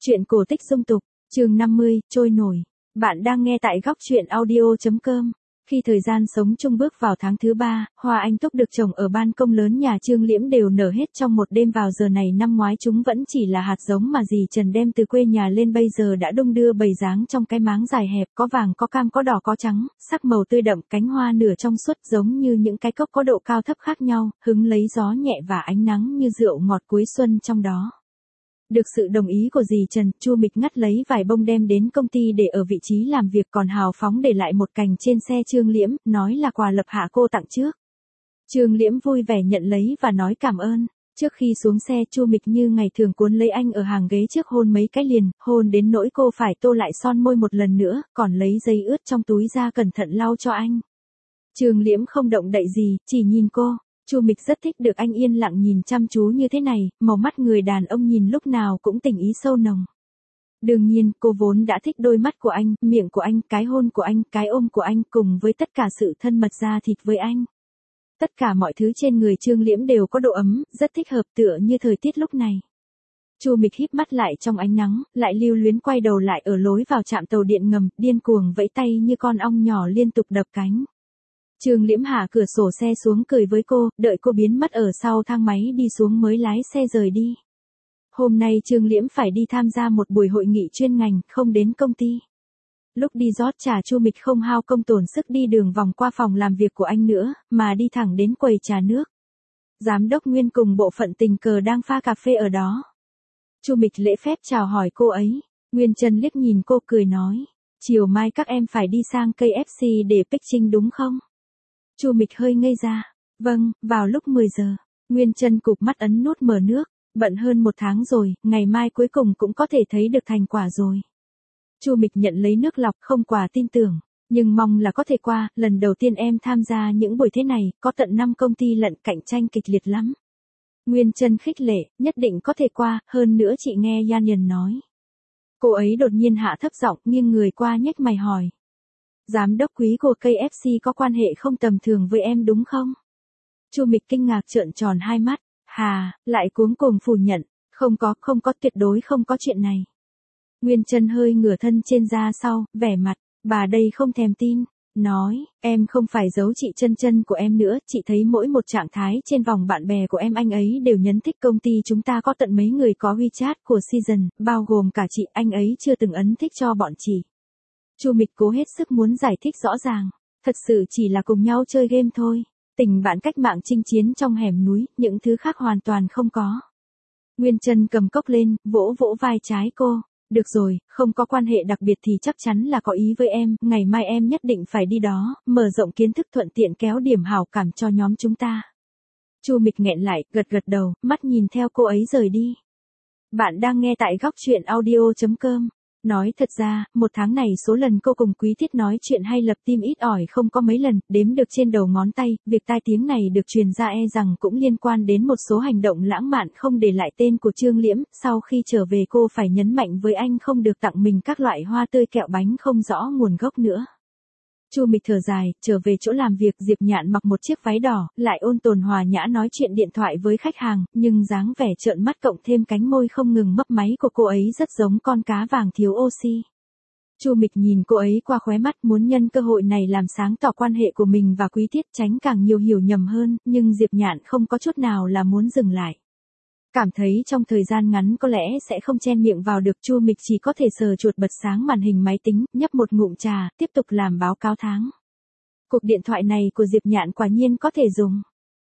Chuyện cổ tích dung tục, chương 50, trôi nổi. Bạn đang nghe tại góc truyện audio.com. Khi thời gian sống chung bước vào tháng thứ 3, hoa anh túc được trồng ở ban công lớn nhà Trương Liễm đều nở hết trong một đêm. Vào giờ này năm ngoái chúng vẫn chỉ là hạt giống mà dì Trần đem từ quê nhà lên, bây giờ đã đung đưa bầy dáng trong cái máng dài hẹp, có vàng có cam có đỏ có trắng, sắc màu tươi đậm, cánh hoa nửa trong suốt giống như những cái cốc có độ cao thấp khác nhau, hứng lấy gió nhẹ và ánh nắng như rượu ngọt cuối xuân trong đó. Được sự đồng ý của dì Trần, Chu Mịch ngắt lấy vài bông đem đến công ty để ở vị trí làm việc, còn hào phóng để lại một cành trên xe Trương Liễm, nói là quà lập hạ cô tặng trước. Trương Liễm vui vẻ nhận lấy và nói cảm ơn. Trước khi xuống xe, Chu Mịch như ngày thường cuốn lấy anh ở hàng ghế trước hôn mấy cái liền, hôn đến nỗi cô phải tô lại son môi một lần nữa, còn lấy giấy ướt trong túi ra cẩn thận lau cho anh. Trương Liễm không động đậy gì, chỉ nhìn cô. Chu Mịch rất thích được anh yên lặng nhìn chăm chú như thế này, màu mắt người đàn ông nhìn lúc nào cũng tình ý sâu nồng. Đương nhiên, cô vốn đã thích đôi mắt của anh, miệng của anh, cái hôn của anh, cái ôm của anh, cùng với tất cả sự thân mật da thịt với anh. Tất cả mọi thứ trên người Trương Liễm đều có độ ấm, rất thích hợp, tựa như thời tiết lúc này. Chu Mịch híp mắt lại trong ánh nắng, lại lưu luyến quay đầu lại ở lối vào trạm tàu điện ngầm, điên cuồng vẫy tay như con ong nhỏ liên tục đập cánh. Trương Liễm hạ cửa sổ xe xuống cười với cô, đợi cô biến mất ở sau thang máy đi xuống mới lái xe rời đi. Hôm nay Trương Liễm phải đi tham gia một buổi hội nghị chuyên ngành, không đến công ty. Lúc đi rót trà, Chu Mịch không hao công tổn sức đi đường vòng qua phòng làm việc của anh nữa, mà đi thẳng đến quầy trà nước. Giám đốc Nguyên cùng bộ phận tình cờ đang pha cà phê ở đó. Chu Mịch lễ phép chào hỏi cô ấy. Nguyên Trân liếc nhìn cô cười nói, chiều mai các em phải đi sang KFC để pitching đúng không? Chu Mịch hơi ngây ra. Vâng, vào lúc 10 giờ. Nguyên Trân cụp mắt ấn nút mở nước. Bận hơn 1 tháng rồi, ngày mai cuối cùng cũng có thể thấy được thành quả rồi. Chu Mịch nhận lấy nước lọc, không quá tin tưởng, nhưng mong là có thể qua. Lần đầu tiên em tham gia những buổi thế này, có tận 5 công ty lận, cạnh tranh kịch liệt lắm. Nguyên Trân khích lệ, nhất định có thể qua, hơn nữa chị nghe Yan Yan nói. Cô ấy đột nhiên hạ thấp giọng, nghiêng người qua nhếch mày hỏi. Giám đốc quý của KFC có quan hệ không tầm thường với em đúng không? Chu Mịch kinh ngạc trợn tròn hai mắt, hà, lại cuống cuồng phủ nhận, không có, tuyệt đối không có chuyện này. Nguyên Trân hơi ngửa thân trên ra sau, vẻ mặt, bà đây không thèm tin, nói, em không phải giấu chị Chân của em nữa, chị thấy mỗi một trạng thái trên vòng bạn bè của em anh ấy đều nhấn thích công ty chúng ta có tận mấy người có WeChat của Season, bao gồm cả chị, anh ấy chưa từng ấn thích cho bọn chị. Chu Mịch cố hết sức muốn giải thích rõ ràng, thật sự chỉ là cùng nhau chơi game thôi, tình bạn cách mạng chinh chiến trong hẻm núi, những thứ khác hoàn toàn không có. Nguyên Trân cầm cốc lên, vỗ vỗ vai trái cô, được rồi, không có quan hệ đặc biệt thì chắc chắn là có ý với em, ngày mai em nhất định phải đi đó, mở rộng kiến thức thuận tiện kéo điểm hảo cảm cho nhóm chúng ta. Chu Mịch nghẹn lại, gật đầu, mắt nhìn theo cô ấy rời đi. Bạn đang nghe tại góc truyện audio.com. Nói thật ra, 1 tháng này số lần cô cùng Quý Thiết nói chuyện hay lập team ít ỏi không có mấy lần, đếm được trên đầu ngón tay, việc tai tiếng này được truyền ra e rằng cũng liên quan đến một số hành động lãng mạn không để lại tên của Trương Liễm, sau khi trở về cô phải nhấn mạnh với anh không được tặng mình các loại hoa tươi kẹo bánh không rõ nguồn gốc nữa. Chu Mịch thở dài, trở về chỗ làm việc, Diệp Nhạn mặc một chiếc váy đỏ, lại ôn tồn hòa nhã nói chuyện điện thoại với khách hàng, nhưng dáng vẻ trợn mắt cộng thêm cánh môi không ngừng mấp máy của cô ấy rất giống con cá vàng thiếu oxy. Chu Mịch nhìn cô ấy qua khóe mắt, muốn nhân cơ hội này làm sáng tỏ quan hệ của mình và Quý Thiết, tránh càng nhiều hiểu nhầm hơn, nhưng Diệp Nhạn không có chút nào là muốn dừng lại. Cảm thấy trong thời gian ngắn có lẽ sẽ không chen miệng vào được, Chu Mịch chỉ có thể sờ chuột bật sáng màn hình máy tính, nhấp một ngụm trà, tiếp tục làm báo cáo tháng. Cuộc điện thoại này của Diệp Nhạn quả nhiên có thể dùng.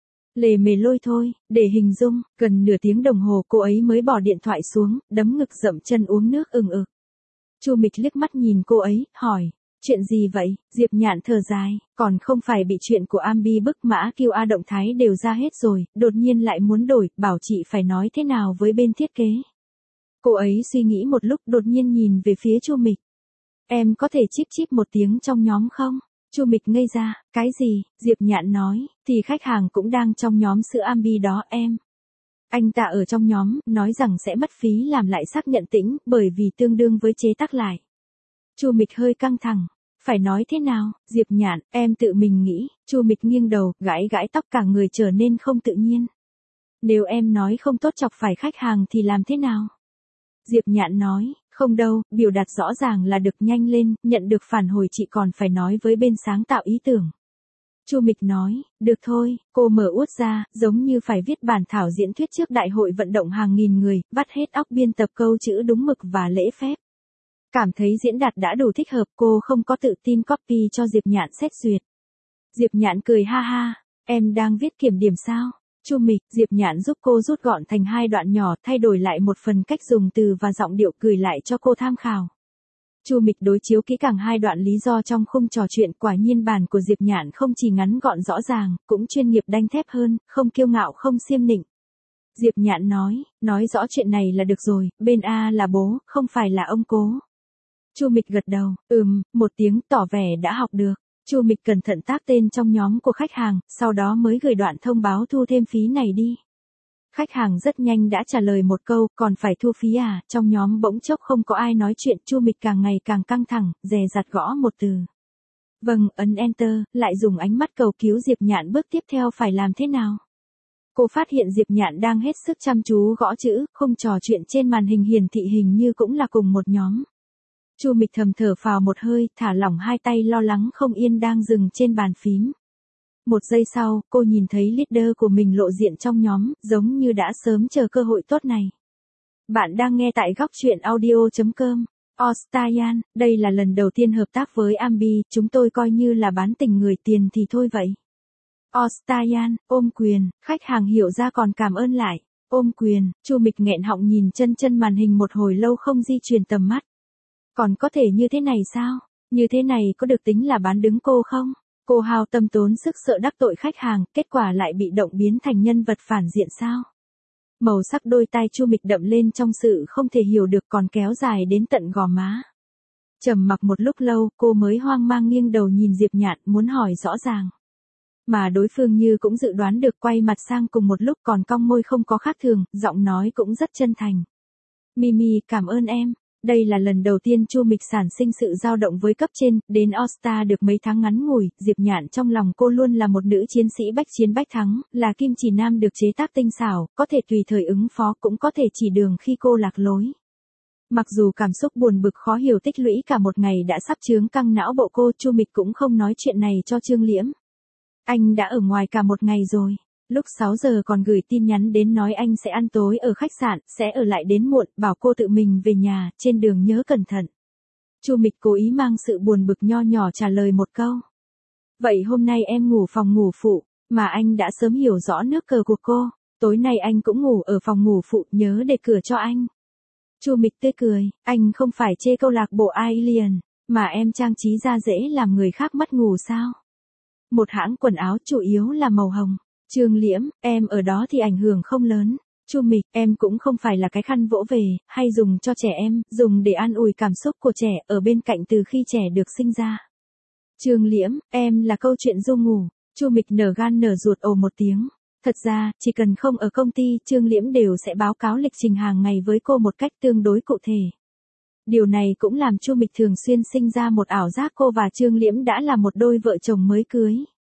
Lề mề lôi thôi, để hình dung, gần nửa tiếng đồng hồ cô ấy mới bỏ điện thoại xuống, đấm ngực dậm chân uống nước ừng ực. Chu Mịch liếc mắt nhìn cô ấy, hỏi, chuyện gì vậy? Diệp Nhạn thở dài, còn không phải bị chuyện của Ambi bức mã QA động thái đều ra hết rồi, đột nhiên lại muốn đổi, bảo chị phải nói thế nào với bên thiết kế. Cô ấy suy nghĩ một lúc, đột nhiên nhìn về phía Chu Mịch. Em có thể chíp chíp một tiếng trong nhóm không? Chu Mịch ngây ra, cái gì? Diệp Nhạn nói, thì khách hàng cũng đang trong nhóm sữa Ambi đó em. Anh ta ở trong nhóm, nói rằng sẽ mất phí làm lại xác nhận tĩnh, bởi vì tương đương với chế tác lại. Chu Mịch hơi căng thẳng, phải nói thế nào? Diệp Nhạn, em tự mình nghĩ. Chu Mịch nghiêng đầu, gãi gãi tóc, cả người trở nên không tự nhiên. Nếu em nói không tốt chọc phải khách hàng thì làm thế nào? Diệp Nhạn nói, không đâu, biểu đạt rõ ràng là được, nhanh lên, nhận được phản hồi chị còn phải nói với bên sáng tạo ý tưởng. Chu Mịch nói, được thôi, cô mở út ra, giống như phải viết bản thảo diễn thuyết trước đại hội vận động hàng nghìn người, vắt hết óc biên tập câu chữ đúng mực và lễ phép. Cảm thấy diễn đạt đã đủ thích hợp, cô không có tự tin copy cho Diệp Nhạn xét duyệt. Diệp Nhạn cười ha ha, em đang viết kiểm điểm sao? Chu Mịch, Diệp Nhạn giúp cô rút gọn thành 2 đoạn nhỏ, thay đổi lại một phần cách dùng từ và giọng điệu, gửi lại cho cô tham khảo. Chu Mịch đối chiếu kỹ càng 2 đoạn lý do trong khung trò chuyện, quả nhiên bản của Diệp Nhạn không chỉ ngắn gọn rõ ràng, cũng chuyên nghiệp đanh thép hơn, không kiêu ngạo không xiêm nịnh. Diệp Nhạn nói rõ chuyện này là được rồi, bên A là bố, không phải là ông cố. Chu Mịch gật đầu, một tiếng, tỏ vẻ đã học được. Chu Mịch cẩn thận tác tên trong nhóm của khách hàng, sau đó mới gửi đoạn thông báo thu thêm phí này đi. Khách hàng rất nhanh đã trả lời một câu, còn phải thu phí à? Trong nhóm bỗng chốc không có ai nói chuyện, Chu Mịch càng ngày càng căng thẳng, dè dặt gõ một từ. Vâng, ấn Enter, lại dùng ánh mắt cầu cứu Diệp Nhạn bước tiếp theo phải làm thế nào. Cô phát hiện Diệp Nhạn đang hết sức chăm chú gõ chữ, không trò chuyện trên màn hình hiển thị hình như cũng là cùng một nhóm. Chu Mịch thầm thở phào một hơi, thả lỏng hai tay lo lắng không yên đang dừng trên bàn phím. Một giây sau, cô nhìn thấy leader của mình lộ diện trong nhóm, giống như đã sớm chờ cơ hội tốt này. Bạn đang nghe tại góc truyện audio.com. Ostayan, đây là lần đầu tiên hợp tác với Ambi, chúng tôi coi như là bán tình người, tiền thì thôi vậy. Ostayan, ôm quyền, khách hàng hiểu ra còn cảm ơn lại. Ôm quyền, Chu Mịch nghẹn họng nhìn chân màn hình một hồi lâu không di chuyển tầm mắt. Còn có thể như thế này sao? Như thế này có được tính là bán đứng cô không? Cô hao tâm tốn sức sợ đắc tội khách hàng, kết quả lại bị động biến thành nhân vật phản diện sao? Màu sắc đôi tai Chu Mịch đậm lên trong sự không thể hiểu được, còn kéo dài đến tận gò má. Trầm mặc một lúc lâu, cô mới hoang mang nghiêng đầu nhìn Diệp Nhạn, muốn hỏi rõ ràng. Mà đối phương như cũng dự đoán được, quay mặt sang cùng một lúc, còn cong môi không có khác thường, giọng nói cũng rất chân thành. Mimi, cảm ơn em. Đây là lần đầu tiên Chu Mịch sản sinh sự dao động với cấp trên, đến All-Star được mấy tháng ngắn ngủi, Diệp Nhạn trong lòng cô luôn là một nữ chiến sĩ bách chiến bách thắng, là kim chỉ nam được chế tác tinh xảo, có thể tùy thời ứng phó, cũng có thể chỉ đường khi cô lạc lối. Mặc dù cảm xúc buồn bực khó hiểu tích lũy cả một ngày đã sắp chướng căng não bộ cô, Chu Mịch cũng không nói chuyện này cho Trương Liễm. Anh đã ở ngoài cả một ngày rồi. Lúc 6 giờ còn gửi tin nhắn đến nói anh sẽ ăn tối ở khách sạn, sẽ ở lại đến muộn, bảo cô tự mình về nhà, trên đường nhớ cẩn thận. Chu Mịch cố ý mang sự buồn bực nho nhỏ trả lời một câu. Vậy hôm nay em ngủ phòng ngủ phụ, mà anh đã sớm hiểu rõ nước cờ của cô, tối nay anh cũng ngủ ở phòng ngủ phụ, nhớ để cửa cho anh. Chu Mịch tươi cười, anh không phải chê câu lạc bộ Alien, mà em trang trí ra dễ làm người khác mất ngủ sao? Một hãng quần áo chủ yếu là màu hồng. Trương Liễm, em ở đó thì ảnh hưởng không lớn. Chu Mịch, em cũng không phải là cái khăn vỗ về, hay dùng cho trẻ em, dùng để an ủi cảm xúc của trẻ, ở bên cạnh từ khi trẻ được sinh ra. Trương Liễm, em là câu chuyện ru ngủ. Chu Mịch nở gan nở ruột ồ một tiếng. Thật ra, chỉ cần không ở công ty, Trương Liễm đều sẽ báo cáo lịch trình hàng ngày với cô một cách tương đối cụ thể. Điều này cũng làm Chu Mịch thường xuyên sinh ra một ảo giác cô và Trương Liễm đã là một đôi vợ chồng mới cưới.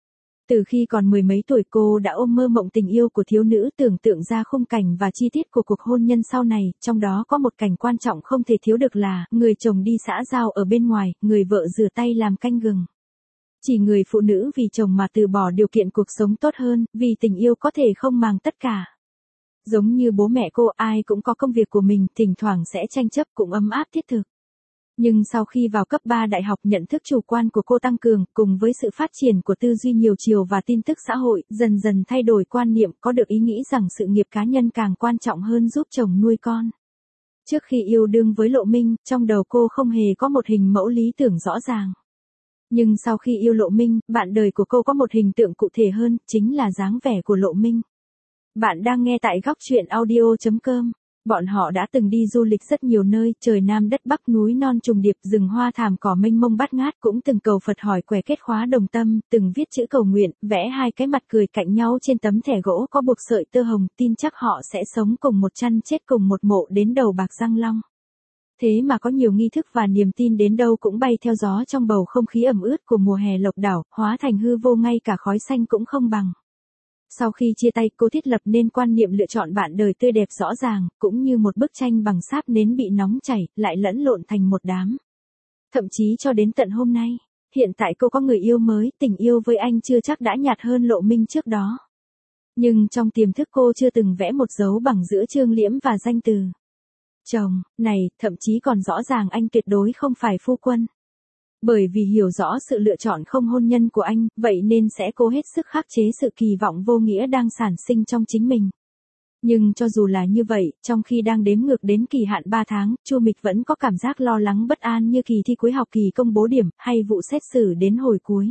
Từ khi còn mười mấy tuổi cô đã ôm mơ mộng tình yêu của thiếu nữ, tưởng tượng ra khung cảnh và chi tiết của cuộc hôn nhân sau này, trong đó có một cảnh quan trọng không thể thiếu được là, người chồng đi xã giao ở bên ngoài, người vợ rửa tay làm canh gừng. Chỉ người phụ nữ vì chồng mà từ bỏ điều kiện cuộc sống tốt hơn, vì tình yêu có thể không màng tất cả. Giống như bố mẹ cô, ai cũng có công việc của mình, thỉnh thoảng sẽ tranh chấp, cũng ấm áp thiết thực. Nhưng sau khi vào cấp 3 đại học, nhận thức chủ quan của cô tăng cường, cùng với sự phát triển của tư duy nhiều chiều và tin tức xã hội, dần dần thay đổi quan niệm, có được ý nghĩ rằng sự nghiệp cá nhân càng quan trọng hơn giúp chồng nuôi con. Trước khi yêu đương với Lộ Minh, trong đầu cô không hề có một hình mẫu lý tưởng rõ ràng. Nhưng sau khi yêu Lộ Minh, bạn đời của cô có một hình tượng cụ thể hơn, chính là dáng vẻ của Lộ Minh. Bạn đang nghe tại góc truyện audio.com. Bọn họ đã từng đi du lịch rất nhiều nơi, trời Nam đất Bắc, núi non trùng điệp, rừng hoa thảm cỏ mênh mông bát ngát, cũng từng cầu Phật hỏi quẻ kết khóa đồng tâm, từng viết chữ cầu nguyện, vẽ hai cái mặt cười cạnh nhau trên tấm thẻ gỗ có buộc sợi tơ hồng, tin chắc họ sẽ sống cùng một chăn chết cùng một mộ đến đầu bạc răng long. Thế mà có nhiều nghi thức và niềm tin đến đâu cũng bay theo gió trong bầu không khí ẩm ướt của mùa hè lộc đảo, hóa thành hư vô, ngay cả khói xanh cũng không bằng. Sau khi chia tay, cô thiết lập nên quan niệm lựa chọn bạn đời tươi đẹp rõ ràng, cũng như một bức tranh bằng sáp nến bị nóng chảy, lại lẫn lộn thành một đám. Thậm chí cho đến tận hôm nay, hiện tại cô có người yêu mới, tình yêu với anh chưa chắc đã nhạt hơn Lộ Minh trước đó. Nhưng trong tiềm thức cô chưa từng vẽ một dấu bằng giữa Trương Liễm và danh từ chồng, này, thậm chí còn rõ ràng anh tuyệt đối không phải phu quân. Bởi vì hiểu rõ sự lựa chọn không hôn nhân của anh, vậy nên sẽ cố hết sức khắc chế sự kỳ vọng vô nghĩa đang sản sinh trong chính mình. Nhưng cho dù là như vậy, trong khi đang đếm ngược đến kỳ hạn 3 tháng, Chu Mịch vẫn có cảm giác lo lắng bất an như kỳ thi cuối học kỳ công bố điểm, hay vụ xét xử đến hồi cuối.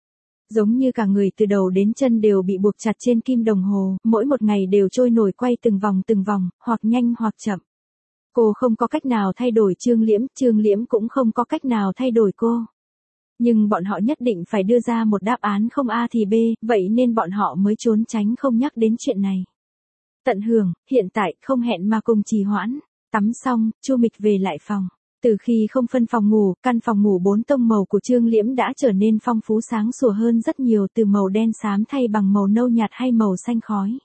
Giống như cả người từ đầu đến chân đều bị buộc chặt trên kim đồng hồ, mỗi một ngày đều trôi nổi quay từng vòng, hoặc nhanh hoặc chậm. Cô không có cách nào thay đổi Trương Liễm cũng không có cách nào thay đổi cô. Nhưng bọn họ nhất định phải đưa ra một đáp án không A thì B, vậy nên bọn họ mới trốn tránh không nhắc đến chuyện này. Tận hưởng, hiện tại, không hẹn mà cùng trì hoãn. Tắm xong, Chu Mịch về lại phòng. Từ khi không phân phòng ngủ, căn phòng ngủ 4 tông màu của Trương Liễm đã trở nên phong phú sáng sủa hơn rất nhiều, từ màu đen xám thay bằng màu nâu nhạt hay màu xanh khói.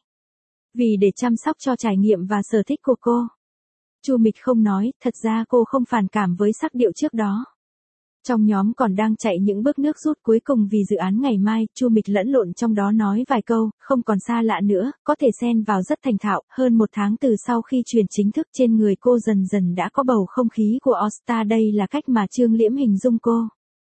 Vì để chăm sóc cho trải nghiệm và sở thích của cô, Chu Mịch không nói, thật ra cô không phản cảm với sắc điệu trước đó. Trong nhóm còn đang chạy những bước nước rút cuối cùng vì dự án ngày mai, Chu Mịch lẫn lộn trong đó nói vài câu, không còn xa lạ nữa, có thể xen vào rất thành thạo. Hơn 1 tháng từ sau khi truyền chính thức, trên người cô dần dần đã có bầu không khí của All Star, đây là cách mà Trương Liễm hình dung cô.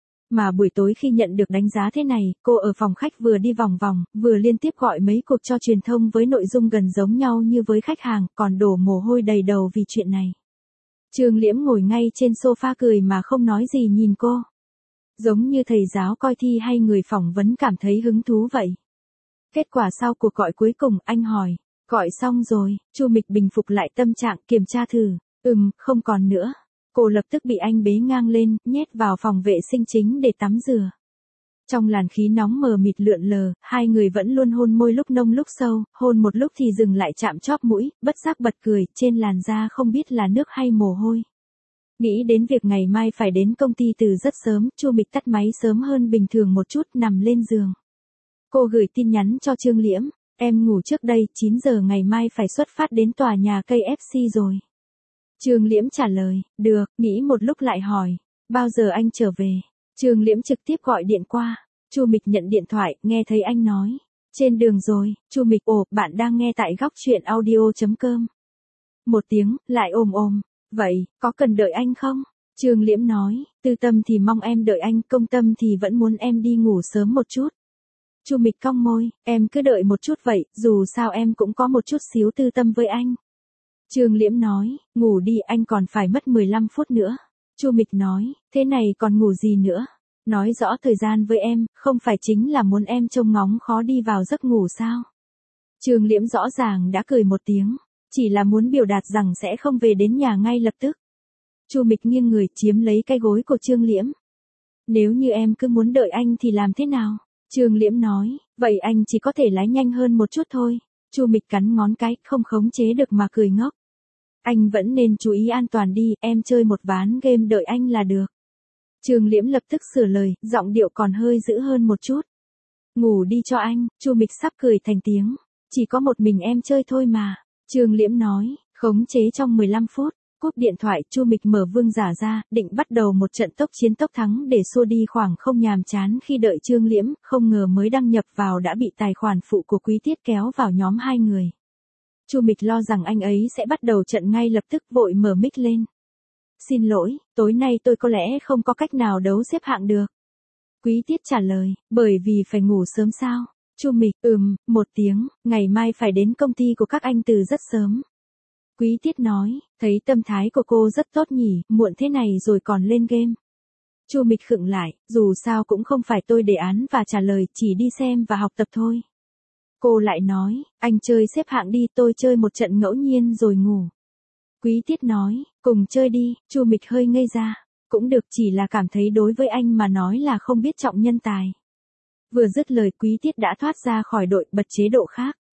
Mà buổi tối khi nhận được đánh giá thế này, cô ở phòng khách vừa đi vòng vòng, vừa liên tiếp gọi mấy cuộc cho truyền thông với nội dung gần giống nhau như với khách hàng, còn đổ mồ hôi đầy đầu vì chuyện này. Trương Liễm ngồi ngay trên sofa cười mà không nói gì nhìn cô. Giống như thầy giáo coi thi hay người phỏng vấn cảm thấy hứng thú vậy. Kết quả sau cuộc gọi cuối cùng, anh hỏi, gọi xong rồi. Chu Mịch bình phục lại tâm trạng, kiểm tra thử. Không còn nữa. Cô lập tức bị anh bế ngang lên, nhét vào phòng vệ sinh chính để tắm rửa. Trong làn khí nóng mờ mịt lượn lờ, hai người vẫn luôn hôn môi lúc nông lúc sâu, hôn một lúc thì dừng lại chạm chóp mũi, bất giác bật cười, trên làn da không biết là nước hay mồ hôi. Nghĩ đến việc ngày mai phải đến công ty từ rất sớm, Chu Mịch tắt máy sớm hơn bình thường một chút, nằm lên giường. Cô gửi tin nhắn cho Trương Liễm, em ngủ trước đây, 9 giờ ngày mai phải xuất phát đến tòa nhà KFC rồi. Trương Liễm trả lời, được, nghĩ một lúc lại hỏi, bao giờ anh trở về? Trương Liễm trực tiếp gọi điện qua. Chu Mịch nhận điện thoại, nghe thấy anh nói, trên đường rồi. Chu Mịch, bạn đang nghe tại góc truyện audio.com. Một tiếng, lại ôm. Vậy, có cần đợi anh không? Trương Liễm nói, tư tâm thì mong em đợi anh, công tâm thì vẫn muốn em đi ngủ sớm một chút. Chu Mịch cong môi, em cứ đợi một chút vậy, dù sao em cũng có một chút xíu tư tâm với anh. Trương Liễm nói, ngủ đi, anh còn phải mất 15 phút nữa. Chu Mịch nói, thế này còn ngủ gì nữa? Nói rõ thời gian với em, không phải chính là muốn em trông ngóng khó đi vào giấc ngủ sao? Trương Liễm rõ ràng đã cười một tiếng, chỉ là muốn biểu đạt rằng sẽ không về đến nhà ngay lập tức. Chu Mịch nghiêng người chiếm lấy cái gối của Trương Liễm. Nếu như em cứ muốn đợi anh thì làm thế nào? Trương Liễm nói, vậy anh chỉ có thể lái nhanh hơn một chút thôi. Chu Mịch cắn ngón cái, không khống chế được mà cười ngốc. Anh vẫn nên chú ý an toàn đi, em chơi một ván game đợi anh là được. Trương Liễm lập tức sửa lời, giọng điệu còn hơi dữ hơn một chút. Ngủ đi cho anh. Chu Mịch sắp cười thành tiếng. Chỉ có một mình em chơi thôi mà. Trương Liễm nói, khống chế trong 15 phút. Cúp điện thoại, Chu Mịch mở vương giả ra, định bắt đầu một trận tốc chiến tốc thắng để xua đi khoảng không nhàm chán khi đợi Trương Liễm, không ngờ mới đăng nhập vào đã bị tài khoản phụ của Quý Tiết kéo vào nhóm hai người. Chu Mịch lo rằng anh ấy sẽ bắt đầu trận ngay lập tức, vội mở mic lên. Xin lỗi, tối nay tôi có lẽ không có cách nào đấu xếp hạng được. Quý Tiết trả lời, bởi vì phải ngủ sớm sao? Chu Mịch, một tiếng, ngày mai phải đến công ty của các anh từ rất sớm. Quý Tiết nói, thấy tâm thái của cô rất tốt nhỉ, muộn thế này rồi còn lên game. Chu Mịch khựng lại, dù sao cũng không phải tôi đề án và trả lời, chỉ đi xem và học tập thôi. Cô lại nói, anh chơi xếp hạng đi, tôi chơi một trận ngẫu nhiên rồi ngủ. Quý Tiết nói, cùng chơi đi. Chu Mịch hơi ngây ra, cũng được, chỉ là cảm thấy đối với anh mà nói là không biết trọng nhân tài. Vừa dứt lời, Quý Tiết đã thoát ra khỏi đội, bật chế độ khác.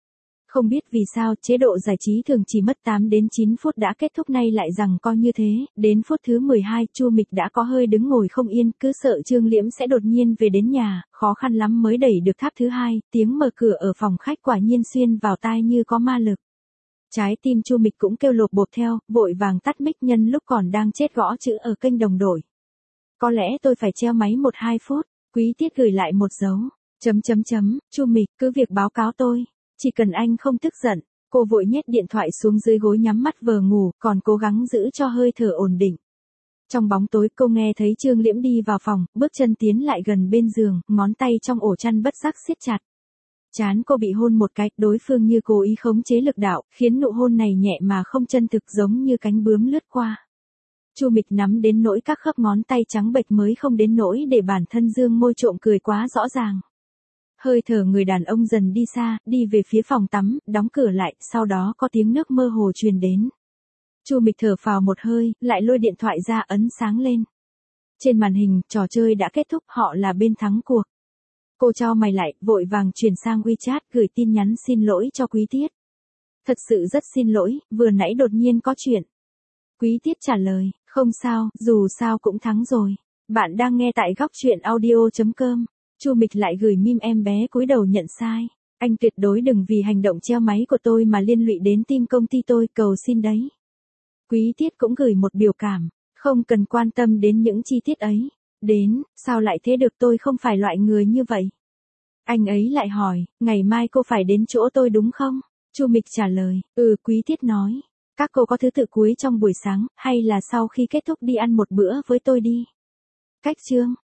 Không biết vì sao, chế độ giải trí thường chỉ mất 8 đến 9 phút đã kết thúc, nay lại rằng coi như thế, đến phút thứ 12, Chu Mịch đã có hơi đứng ngồi không yên, cứ sợ Trương Liễm sẽ đột nhiên về đến nhà, khó khăn lắm mới đẩy được tháp thứ hai, tiếng mở cửa ở phòng khách quả nhiên xuyên vào tai như có ma lực. Trái tim Chu Mịch cũng kêu lộp bộp theo, vội vàng tắt mic nhân lúc còn đang chết gõ chữ ở kênh đồng đội. Có lẽ tôi phải treo máy 1-2 phút, Quý Tiết gửi lại một dấu. Chu Mịch, cứ việc báo cáo tôi. Chỉ cần anh không tức giận, cô vội nhét điện thoại xuống dưới gối nhắm mắt vờ ngủ, còn cố gắng giữ cho hơi thở ổn định. Trong bóng tối cô nghe thấy Trương Liễm đi vào phòng, bước chân tiến lại gần bên giường, ngón tay trong ổ chăn bất giác siết chặt. Trán cô bị hôn một cái, đối phương như cố ý khống chế lực đạo, khiến nụ hôn này nhẹ mà không chân thực giống như cánh bướm lướt qua. Chu Mịch nắm đến nỗi các khớp ngón tay trắng bệch mới không đến nỗi để bản thân dương môi trộm cười quá rõ ràng. Hơi thở người đàn ông dần đi xa, đi về phía phòng tắm, đóng cửa lại, sau đó có tiếng nước mơ hồ truyền đến. Chu Mịch thở phào một hơi, lại lôi điện thoại ra ấn sáng lên. Trên màn hình, trò chơi đã kết thúc, họ là bên thắng cuộc. Cô chau mày lại, vội vàng chuyển sang WeChat, gửi tin nhắn xin lỗi cho Quý Tiết. Thật sự rất xin lỗi, vừa nãy đột nhiên có chuyện. Quý Tiết trả lời, không sao, dù sao cũng thắng rồi. Bạn đang nghe tại góc truyện audio.com. Chu Mịch lại gửi meme em bé cúi đầu nhận sai. Anh tuyệt đối đừng vì hành động treo máy của tôi mà liên lụy đến team công ty tôi, cầu xin đấy. Quý Tiết cũng gửi một biểu cảm, không cần quan tâm đến những chi tiết ấy. Đến, sao lại thế được, tôi không phải loại người như vậy. Anh ấy lại hỏi, ngày mai cô phải đến chỗ tôi đúng không? Chu Mịch trả lời, Quý Tiết nói. Các cô có thứ tự cuối trong buổi sáng, hay là sau khi kết thúc đi ăn một bữa với tôi đi. Cách chương.